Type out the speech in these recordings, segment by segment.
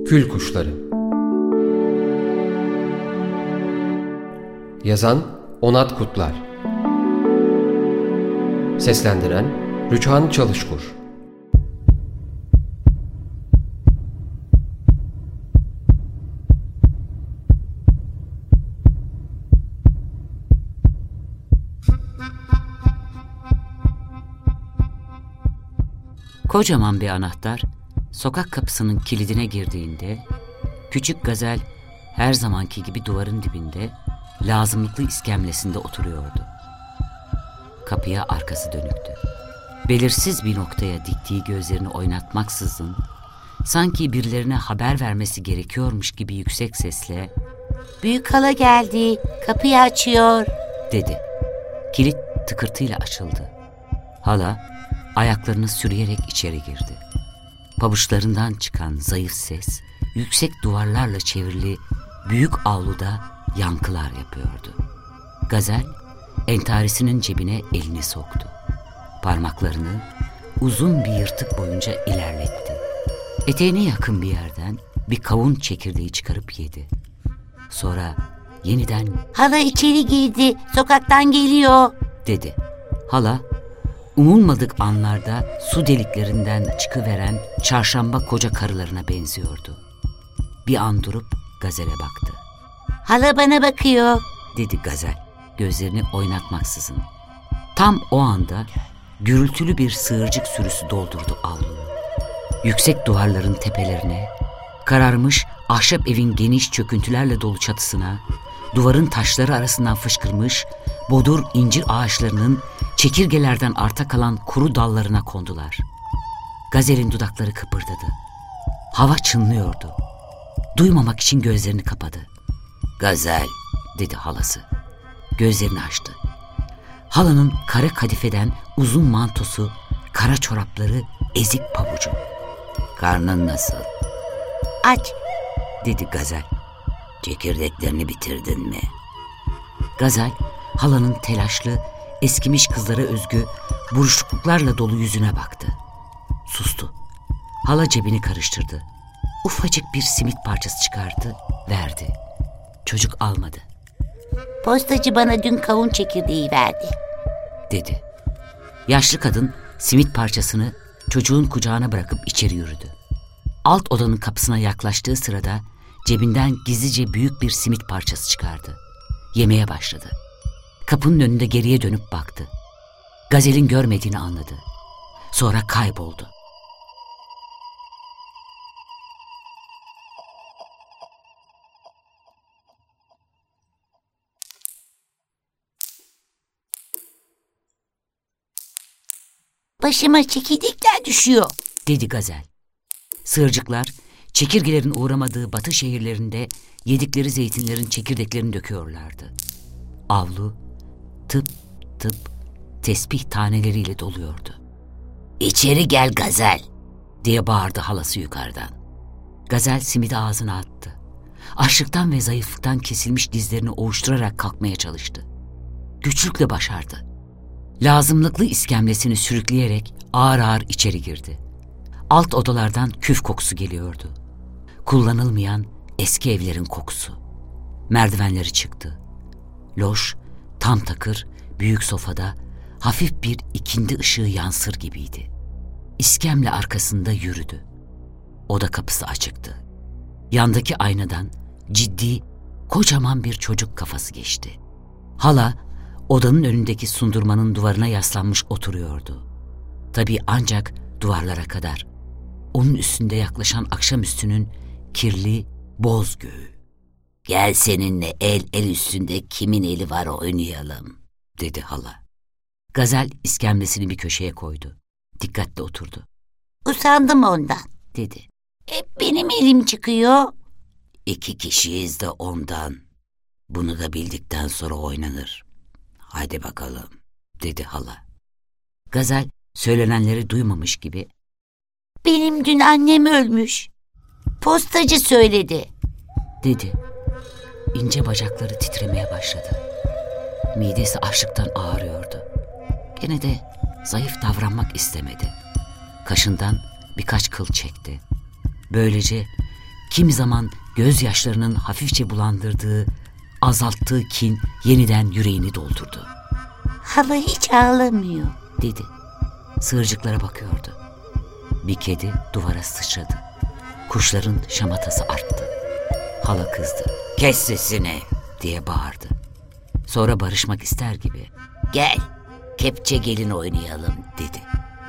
Kül Kuşları. Yazan Onat Kutlar. Seslendiren Rüçhan Çalışkur. Kocaman bir anahtar sokak kapısının kilidine girdiğinde küçük Gazel her zamanki gibi duvarın dibinde lazımlıklı iskemlesinde oturuyordu. Kapıya arkası dönüktü. Belirsiz bir noktaya diktiği gözlerini oynatmaksızın sanki birilerine haber vermesi gerekiyormuş gibi yüksek sesle "Büyük hala geldi, kapıyı açıyor," dedi. Kilit tıkırtıyla açıldı. Hala ayaklarını sürüyerek içeri girdi. Pabuçlarından çıkan zayıf ses yüksek duvarlarla çevrili büyük avluda yankılar yapıyordu. Gazel entarisinin cebine elini soktu. Parmaklarını uzun bir yırtık boyunca ilerletti. Eteğine yakın bir yerden bir kavun çekirdeği çıkarıp yedi. Sonra yeniden "Hala içeri girdi, sokaktan geliyor," dedi. Hala umulmadık anlarda su deliklerinden çıkıveren çarşamba koca karılarına benziyordu. Bir an durup Gazel'e baktı. "Hala bana bakıyor," dedi Gazel gözlerini oynatmaksızın. Tam o anda gürültülü bir sığırcık sürüsü doldurdu avluyu. Yüksek duvarların tepelerine, kararmış ahşap evin geniş çöküntülerle dolu çatısına, duvarın taşları arasından fışkırmış bodur incir ağaçlarının çekirgelerden arta kalan kuru dallarına kondular. Gazel'in dudakları kıpırdadı. Hava çınlıyordu. Duymamak için gözlerini kapadı. "Gazel," dedi halası. Gözlerini açtı. Halanın kara kadifeden uzun mantosu, kara çorapları, ezik pabucu. "Karnın nasıl?" "Aç," dedi Gazel. "Çekirdeklerini bitirdin mi?" Gazel halanın telaşlı, eskimiş kızlara özgü buruşukluklarla dolu yüzüne baktı. Sustu. Hala cebini karıştırdı. Ufacık bir simit parçası çıkardı, verdi. Çocuk almadı. "Postacı bana dün kavun çekirdeği verdi," dedi. Yaşlı kadın simit parçasını çocuğun kucağına bırakıp içeri yürüdü. Alt odanın kapısına yaklaştığı sırada cebinden gizlice büyük bir simit parçası çıkardı. Yemeye başladı. Kapının önünde geriye dönüp baktı. Gazel'in görmediğini anladı. Sonra kayboldu. "Başıma çekirdekler düşüyor," dedi Gazel. Sığırcıklar çekirgelerin uğramadığı batı şehirlerinde yedikleri zeytinlerin çekirdeklerini döküyorlardı. Avlu tıp tıp tesbih taneleriyle doluyordu. "İçeri gel Gazel," diye bağırdı halası yukarıdan. Gazel simidi ağzına attı. Açlıktan ve zayıflıktan kesilmiş dizlerini ovuşturarak kalkmaya çalıştı. Güçlükle başardı. Lazımlıklı iskemlesini sürükleyerek ağır ağır içeri girdi. Alt odalardan küf kokusu geliyordu. Kullanılmayan eski evlerin kokusu. Merdivenleri çıktı. Loş, tam takır, büyük sofada hafif bir ikindi ışığı yansır gibiydi. İskemle arkasında yürüdü. Oda kapısı açıktı. Yandaki aynadan ciddi, kocaman bir çocuk kafası geçti. Hala odanın önündeki sundurmanın duvarına yaslanmış oturuyordu. Tabii ancak duvarlara kadar. Onun üstünde yaklaşan akşamüstünün kirli, boz göğü. "Gel seninle el üstünde kimin eli var oynayalım," dedi hala. Gazel iskemlesini bir köşeye koydu. Dikkatle oturdu. "Usandım ondan," dedi. "Hep benim elim çıkıyor." "2 kişiyiz de ondan. Bunu da bildikten sonra oynanır. Hadi bakalım," dedi hala. Gazel söylenenleri duymamış gibi "Benim dün annem ölmüş. Postacı söyledi," dedi. İnce bacakları titremeye başladı. Midesi açlıktan ağrıyordu. Gene de zayıf davranmak istemedi. Kaşından birkaç kıl çekti. Böylece kimi zaman gözyaşlarının hafifçe bulandırdığı, azalttığı kin yeniden yüreğini doldurdu. Hala hiç ağlamıyor, dedi. Sığırcıklara bakıyordu. Bir kedi duvara sıçradı. Kuşların şamatası arttı. Hala kızdı. "Kes sesini!" diye bağırdı. Sonra barışmak ister gibi, "Gel, kepçe gelin oynayalım," dedi.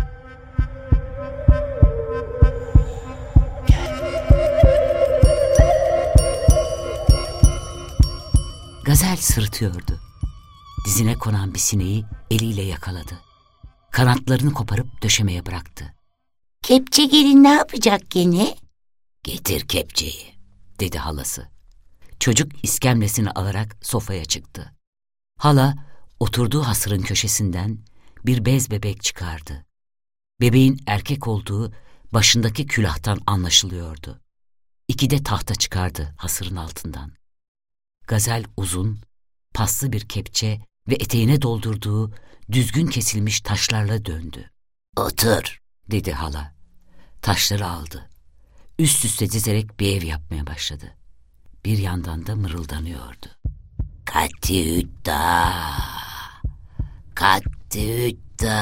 Gazel sırıtıyordu. Dizine konan bir sineği eliyle yakaladı. Kanatlarını koparıp döşemeye bıraktı. Kepçe gelin ne yapacak gene? "Getir kepçeyi," dedi halası. Çocuk iskemlesini alarak sofaya çıktı. Hala oturduğu hasırın köşesinden bir bez bebek çıkardı. Bebeğin erkek olduğu başındaki külahtan anlaşılıyordu. 2 de tahta çıkardı hasırın altından. Gazel uzun, paslı bir kepçe ve eteğine doldurduğu düzgün kesilmiş taşlarla döndü. "Otur," dedi hala. Taşları aldı. Üst üste dizerek bir ev yapmaya başladı. Bir yandan da mırıldanıyordu. "Katütta, katütta,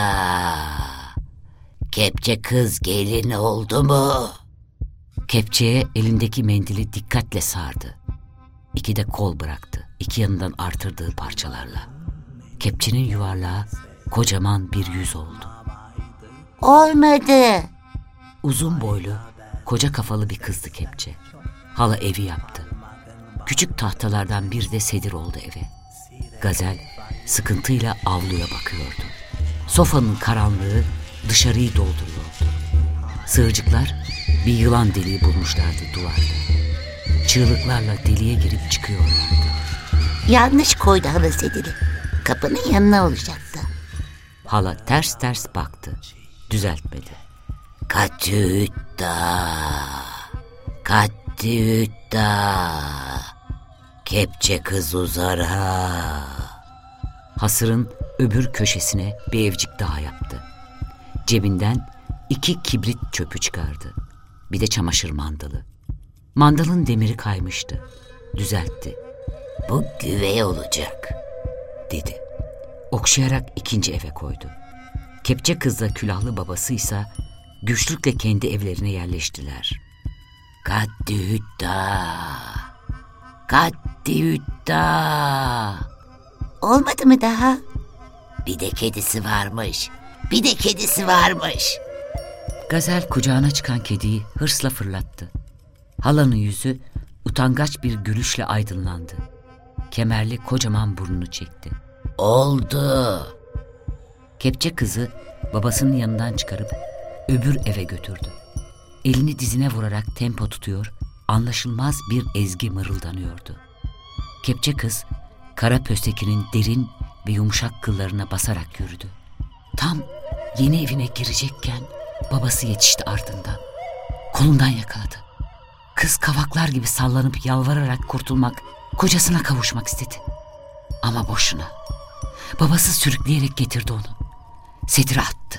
kepçe kız gelin oldu mu?" Kepçeye elindeki mendili dikkatle sardı. 2 de kol bıraktı, 2 yanından artırdığı parçalarla. Kepçenin yuvarlağı kocaman bir yüz oldu. Olmadı. Uzun boylu, koca kafalı bir kızdı kepçe. Hala evi yaptı. Küçük tahtalardan bir de sedir oldu eve. Gazel sıkıntıyla avluya bakıyordu. Sofanın karanlığı dışarıyı dolduruyordu. Sığırcıklar bir yılan deliği bulmuşlardı duvarda. Çığlıklarla deliğe girip çıkıyorlardı. Yanlış koydu hala sediri. Kapının yanına olacaktı. Hala ters ters baktı. Düzeltmedi. "Katütta, katütta, kepçe kız uzara." Hasırın öbür köşesine bir evcik daha yaptı. Cebinden 2 kibrit çöpü çıkardı. Bir de çamaşır mandalı. Mandalın demiri kaymıştı. Düzeltti. "Bu güvey olacak," dedi. Okşayarak 2. eve koydu. Kepçe kızla külahlı babasıysa güçlükle kendi evlerine yerleştiler. "Katütta, katütta." Olmadı mı daha? "Bir de kedisi varmış, bir de kedisi varmış." Gazel kucağına çıkan kediyi hırsla fırlattı. Halanın yüzü utangaç bir gülüşle aydınlandı. Kemerli kocaman burnunu çekti. "Oldu." Kepçe kızı babasının yanından çıkarıp öbür eve götürdü. Elini dizine vurarak tempo tutuyor, anlaşılmaz bir ezgi mırıldanıyordu. Kepçe kız kara pöstekinin derin ve yumuşak kıllarına basarak yürüdü. Tam yeni evine girecekken babası yetişti ardından. Kolundan yakaladı. Kız kavaklar gibi sallanıp yalvararak kurtulmak, kocasına kavuşmak istedi. Ama boşuna. Babası sürükleyerek getirdi onu. Sedire attı.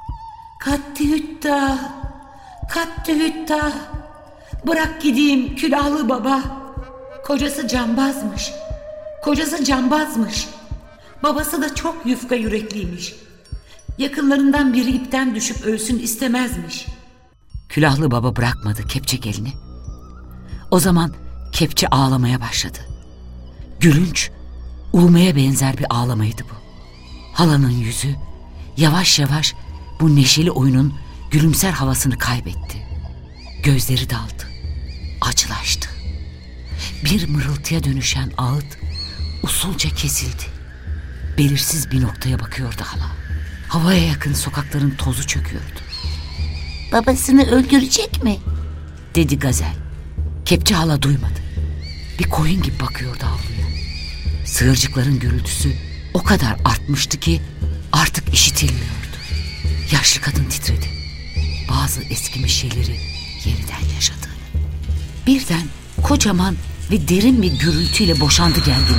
"Katütta, katütta, bırak gideyim külahlı baba. Kocası cambazmış, kocası cambazmış. Babası da çok yufka yürekliymiş. Yakınlarından biri ipten düşüp ölsün istemezmiş." Külahlı baba bırakmadı kepçe gelini. O zaman kepçe ağlamaya başladı. Gülünç, ulmaya benzer bir ağlamaydı bu. Halanın yüzü yavaş yavaş bu neşeli oyunun gülümser havasını kaybetti. Gözleri daldı, acılaştı. Bir mırıltıya dönüşen ağıt usulca kesildi. Belirsiz bir noktaya bakıyordu hala. Havaya yakın sokakların tozu çöküyordu. Babasını öldürecek mi? Dedi Gazel. Kepçe hala duymadı. Bir koyun gibi bakıyordu avluya. Sığırcıkların gürültüsü o kadar artmıştı ki artık işitilmiyordu. Yaşlı kadın titredi. Bazı eskimiş şeyleri yeniden yaşadı. Birden kocaman ve derin bir gürültüyle boşandı geldi.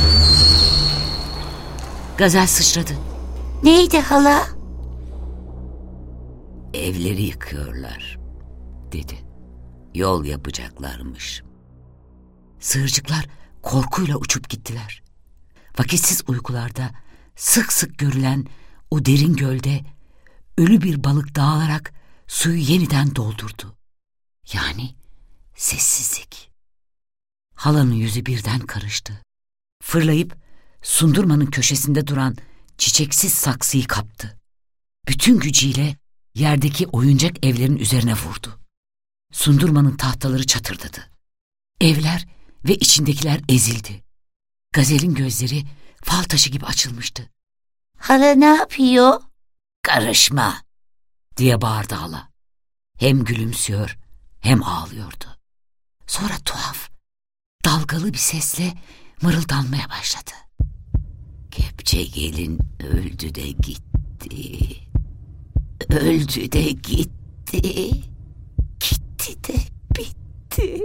Gazel sıçradı. Neydi hala? "Evleri yıkıyorlar," dedi. yol yapacaklarmış. Sığırcıklar korkuyla uçup gittiler. Vakitsiz uykularda sık sık görülen o derin gölde ölü bir balık dağılarak suyu yeniden doldurdu. Yani sessizlik. Halanın yüzü birden karıştı. Fırlayıp sundurmanın köşesinde duran çiçeksiz saksıyı kaptı. Bütün gücüyle yerdeki oyuncak evlerin üzerine vurdu. Sundurmanın tahtaları çatırdadı. Evler ve içindekiler ezildi. Gazelin gözleri fal taşı gibi açılmıştı. Hala ne yapıyor? "Karışma!" diye bağırdı hala. Hem gülümsüyor hem ağlıyordu. Sonra tuhaf, dalgalı bir sesle mırıldanmaya başladı. "Kepçe gelin öldü de gitti. Öldü de gitti. Gitti de bitti."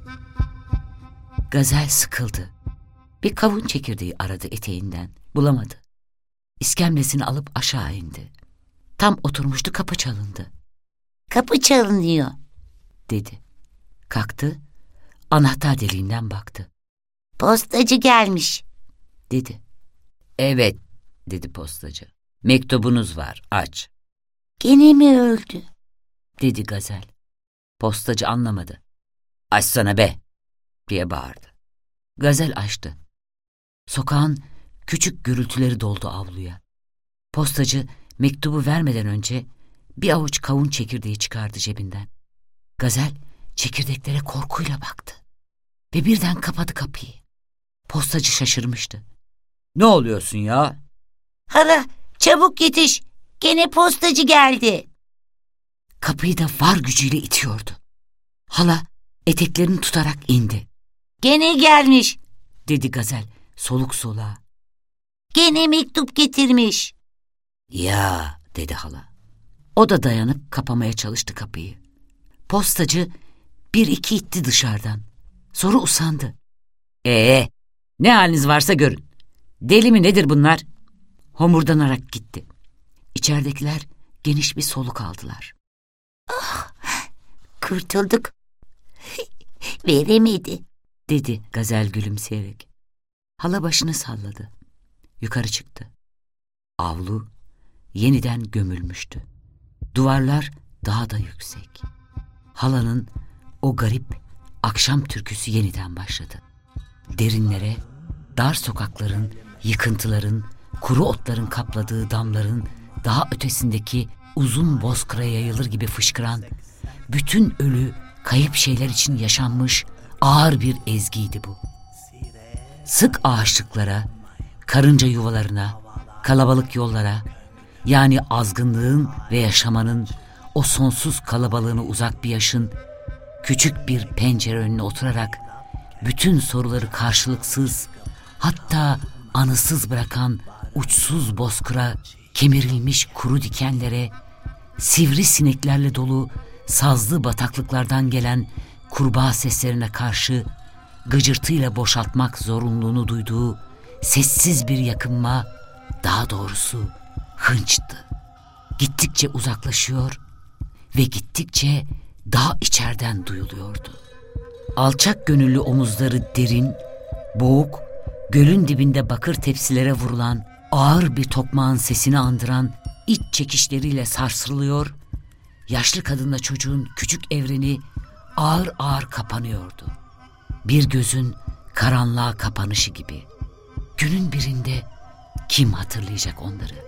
Gazel sıkıldı. Bir kavun çekirdeği aradı eteğinden. Bulamadı. İskemlesini alıp aşağı indi. Tam oturmuştu, kapı çalındı. Kapı çalınıyor. Dedi. Kalktı, anahtar deliğinden baktı. Postacı gelmiş. Dedi. "Evet," dedi postacı. "Mektubunuz var, aç." Gene mi öldü? dedi Gazel. Postacı anlamadı. "Açsana be!" diye bağırdı. Gazel açtı. Sokağın küçük gürültüleri doldu avluya. Postacı mektubu vermeden önce bir avuç kavun çekirdeği çıkardı cebinden. Gazel çekirdeklere korkuyla baktı ve birden kapadı kapıyı. Postacı şaşırmıştı. "Ne oluyorsun ya?" Hala çabuk yetiş. Gene postacı geldi. Kapıyı da var gücüyle itiyordu. Hala eteklerini tutarak indi. Gene gelmiş. Dedi Gazel soluk soluğa. Gene mektup getirmiş. "Ya," dedi hala. O da dayanıp kapamaya çalıştı kapıyı. Postacı bir iki itti dışarıdan. Sonra usandı. Ne haliniz varsa görün. Deli mi nedir bunlar?" Homurdanarak gitti. İçeridekiler geniş bir soluk aldılar. "Ah, kurtulduk." "Veremedi," dedi Gazel gülümseyerek. Hala başını salladı. Yukarı çıktı. Avlu yeniden gömülmüştü. Duvarlar daha da yüksek. Halanın o garip akşam türküsü yeniden başladı. Derinlere, dar sokakların, yıkıntıların, kuru otların kapladığı damların daha ötesindeki uzun bozkıra yayılır gibi fışkıran, bütün ölü, kayıp şeyler için yaşanmış ağır bir ezgiydi bu. Sık ağaçlıklara, karınca yuvalarına, kalabalık yollara, yani azgınlığın ve yaşamanın o sonsuz kalabalığına uzak bir yaşın, küçük bir pencere önüne oturarak bütün soruları karşılıksız, hatta anısız bırakan uçsuz bozkıra, kemirilmiş kuru dikenlere, sivri sineklerle dolu sazlı bataklıklardan gelen kurbağa seslerine karşı gıcırtıyla boşaltmak zorunluluğunu duyduğu sessiz bir yakınma, daha doğrusu hınçtı. Gittikçe uzaklaşıyor ve gittikçe daha içeriden duyuluyordu. Alçak gönüllü omuzları derin, boğuk, gölün dibinde bakır tepsilere vurulan ağır bir tokmağın sesini andıran iç çekişleriyle sarsılıyor, yaşlı kadınla çocuğun küçük evreni ağır ağır kapanıyordu. Bir gözün karanlığa kapanışı gibi. Günün birinde kim hatırlayacak onları?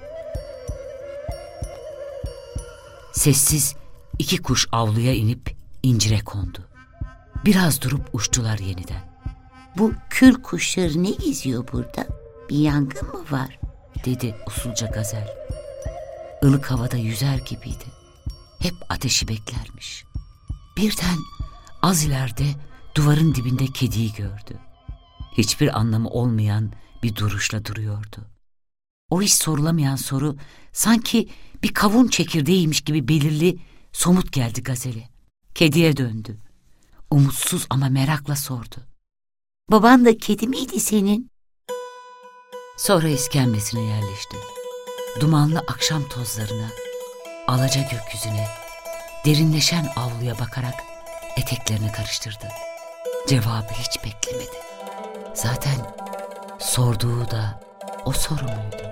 Sessiz iki kuş avluya inip incire kondu. Biraz durup uçtular yeniden. "Bu kül kuşları ne geziyor burada? Bir yangın mı var?" dedi usulca Gazel. Ilık havada yüzer gibiydi. Hep ateşi beklermiş. Birden az ileride duvarın dibinde kediyi gördü. Hiçbir anlamı olmayan bir duruşla duruyordu. O hiç sorulamayan soru sanki bir kavun çekirdeğiymiş gibi belirli, somut geldi Gazel'e. Kediye döndü. Umutsuz ama merakla sordu. "Baban da kedi miydi senin?" Sonra iskemlesine yerleşti. Dumanlı akşam tozlarına, alaca gökyüzüne, derinleşen avluya bakarak eteklerini karıştırdı. Cevabı hiç beklemedi. Zaten sorduğu da o soru muydu?